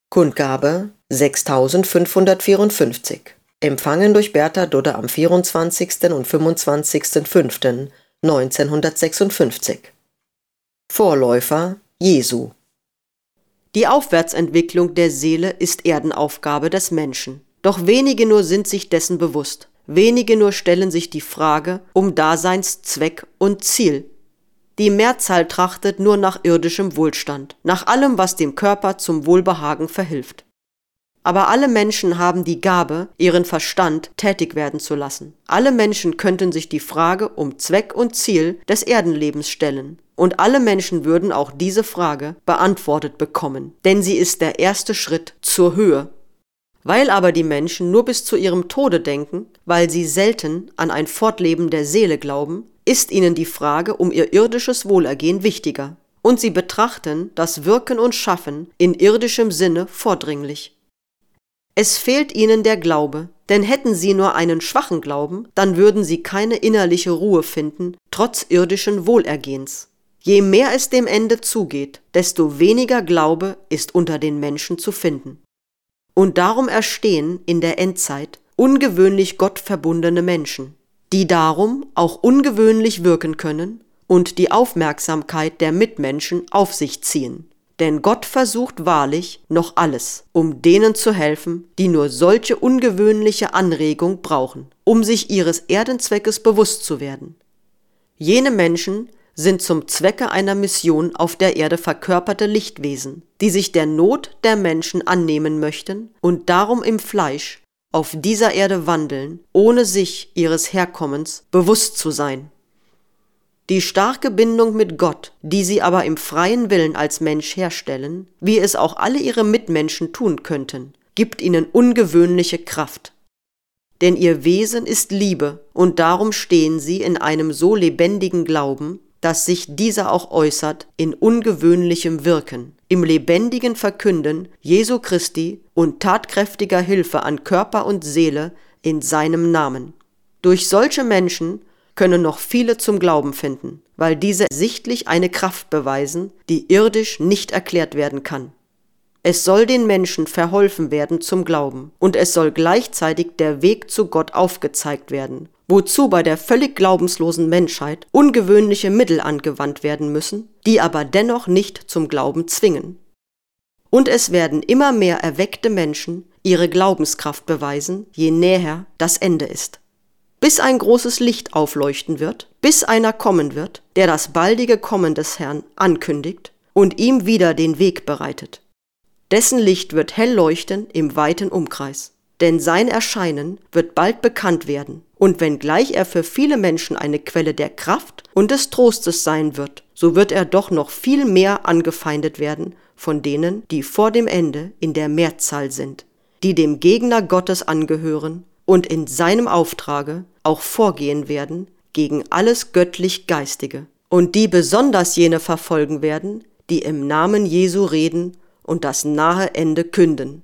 Kundgabe 6554. Empfangen durch Bertha Dudde am 24. und 25.05.1956. Vorläufer Jesu. Die Aufwärtsentwicklung der Seele ist Erdenaufgabe des Menschen. Doch wenige nur sind sich dessen bewusst. Wenige nur stellen sich die Frage um Daseinszweck und Ziel. Die Mehrzahl trachtet nur nach irdischem Wohlstand, nach allem, was dem Körper zum Wohlbehagen verhilft. Aber alle Menschen haben die Gabe, ihren Verstand tätig werden zu lassen. Alle Menschen könnten sich die Frage um Zweck und Ziel des Erdenlebens stellen. Und alle Menschen würden auch diese Frage beantwortet bekommen, denn sie ist der erste Schritt zur Höhe. Weil aber die Menschen nur bis zu ihrem Tode denken, weil sie selten an ein Fortleben der Seele glauben, ist ihnen die Frage um ihr irdisches Wohlergehen wichtiger. Und sie betrachten das Wirken und Schaffen in irdischem Sinne vordringlich. Es fehlt ihnen der Glaube, denn hätten sie nur einen schwachen Glauben, dann würden sie keine innerliche Ruhe finden, trotz irdischen Wohlergehens. Je mehr es dem Ende zugeht, desto weniger Glaube ist unter den Menschen zu finden. Und darum erstehen in der Endzeit ungewöhnlich gottverbundene Menschen, die darum auch ungewöhnlich wirken können und die Aufmerksamkeit der Mitmenschen auf sich ziehen. Denn Gott versucht wahrlich noch alles, um denen zu helfen, die nur solche ungewöhnliche Anregung brauchen, um sich ihres Erdenzweckes bewusst zu werden. Jene Menschen sind zum Zwecke einer Mission auf der Erde verkörperte Lichtwesen, die sich der Not der Menschen annehmen möchten und darum im Fleisch auf dieser Erde wandeln, ohne sich ihres Herkommens bewusst zu sein. Die starke Bindung mit Gott, die sie aber im freien Willen als Mensch herstellen, wie es auch alle ihre Mitmenschen tun könnten, gibt ihnen ungewöhnliche Kraft. Denn ihr Wesen ist Liebe und darum stehen sie in einem so lebendigen Glauben, dass sich dieser auch äußert in ungewöhnlichem Wirken, im lebendigen Verkünden Jesu Christi und tatkräftiger Hilfe an Körper und Seele in seinem Namen. Durch solche Menschen können noch viele zum Glauben finden, weil diese sichtlich eine Kraft beweisen, die irdisch nicht erklärt werden kann. Es soll den Menschen verholfen werden zum Glauben und es soll gleichzeitig der Weg zu Gott aufgezeigt werden, wozu bei der völlig glaubenslosen Menschheit ungewöhnliche Mittel angewandt werden müssen, die aber dennoch nicht zum Glauben zwingen. Und es werden immer mehr erweckte Menschen ihre Glaubenskraft beweisen, je näher das Ende ist. Bis ein großes Licht aufleuchten wird, bis einer kommen wird, der das baldige Kommen des Herrn ankündigt und ihm wieder den Weg bereitet. Dessen Licht wird hell leuchten im weiten Umkreis, denn sein Erscheinen wird bald bekannt werden, und wenngleich er für viele Menschen eine Quelle der Kraft und des Trostes sein wird, so wird er doch noch viel mehr angefeindet werden von denen, die vor dem Ende in der Mehrzahl sind, die dem Gegner Gottes angehören und in seinem Auftrage auch vorgehen werden gegen alles göttlich-geistige und die besonders jene verfolgen werden, die im Namen Jesu reden und das nahe Ende künden.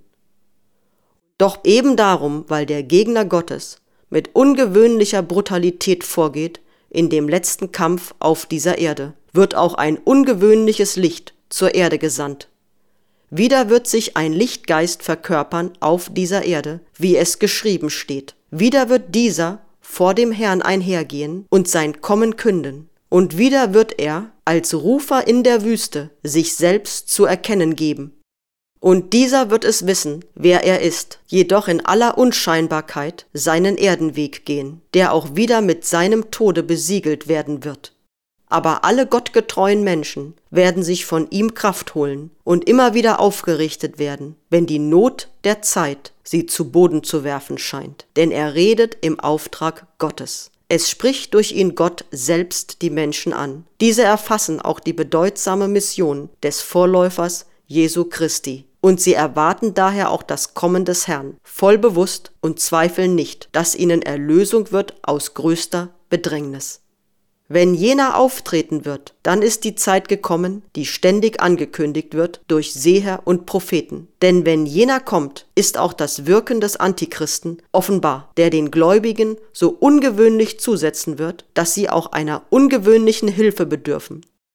Doch eben darum, weil der Gegner Gottes mit ungewöhnlicher Brutalität vorgeht in dem letzten Kampf auf dieser Erde, wird auch ein ungewöhnliches Licht zur Erde gesandt. Wieder wird sich ein Lichtgeist verkörpern auf dieser Erde, wie es geschrieben steht. Wieder wird dieser vor dem Herrn einhergehen und sein Kommen künden. Und wieder wird er als Rufer in der Wüste sich selbst zu erkennen geben. Und dieser wird es wissen, wer er ist, jedoch in aller Unscheinbarkeit seinen Erdenweg gehen, der auch wieder mit seinem Tode besiegelt werden wird. Aber alle gottgetreuen Menschen werden sich von ihm Kraft holen und immer wieder aufgerichtet werden, wenn die Not der Zeit sie zu Boden zu werfen scheint. Denn er redet im Auftrag Gottes. Es spricht durch ihn Gott selbst die Menschen an. Diese erfassen auch die bedeutsame Mission des Vorläufers Jesu Christi. Und sie erwarten daher auch das Kommen des Herrn, voll bewusst und zweifeln nicht, dass ihnen Erlösung wird aus größter Bedrängnis. Wenn jener auftreten wird, dann ist die Zeit gekommen, die ständig angekündigt wird durch Seher und Propheten. Denn wenn jener kommt, ist auch das Wirken des Antichristen offenbar, der den Gläubigen so ungewöhnlich zusetzen wird, dass sie auch einer ungewöhnlichen Hilfe bedürfen.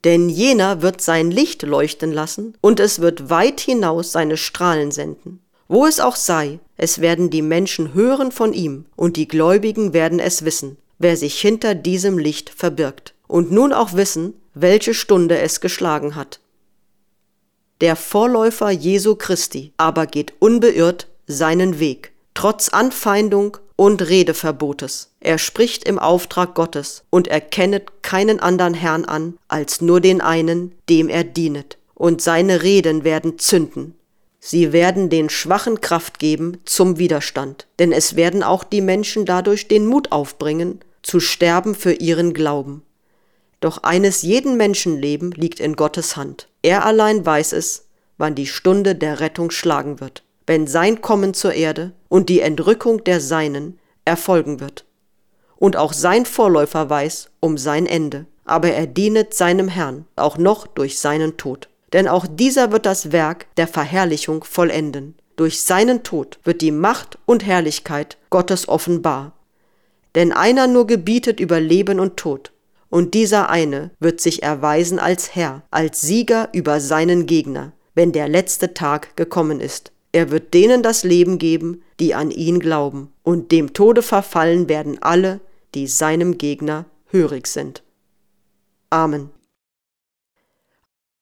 Denn jener wird sein Licht leuchten lassen, und es wird weit hinaus seine Strahlen senden. Wo es auch sei, es werden die Menschen hören von ihm, und die Gläubigen werden es wissen, wer sich hinter diesem Licht verbirgt, und nun auch wissen, welche Stunde es geschlagen hat. Der Vorläufer Jesu Christi aber geht unbeirrt seinen Weg, trotz Anfeindung und Redeverbotes. Er spricht im Auftrag Gottes und erkennet keinen anderen Herrn an, als nur den einen, dem er dienet. Und seine Reden werden zünden. Sie werden den Schwachen Kraft geben zum Widerstand, denn es werden auch die Menschen dadurch den Mut aufbringen, zu sterben für ihren Glauben. Doch eines jeden Menschenleben liegt in Gottes Hand. Er allein weiß es, wann die Stunde der Rettung schlagen wird, wenn sein Kommen zur Erde und die Entrückung der Seinen erfolgen wird. Und auch sein Vorläufer weiß um sein Ende, aber er dienet seinem Herrn, auch noch durch seinen Tod. Denn auch dieser wird das Werk der Verherrlichung vollenden. Durch seinen Tod wird die Macht und Herrlichkeit Gottes offenbar. Denn einer nur gebietet über Leben und Tod, und dieser eine wird sich erweisen als Herr, als Sieger über seinen Gegner, wenn der letzte Tag gekommen ist. Er wird denen das Leben geben, die an ihn glauben, und dem Tode verfallen werden alle, die seinem Gegner hörig sind. Amen.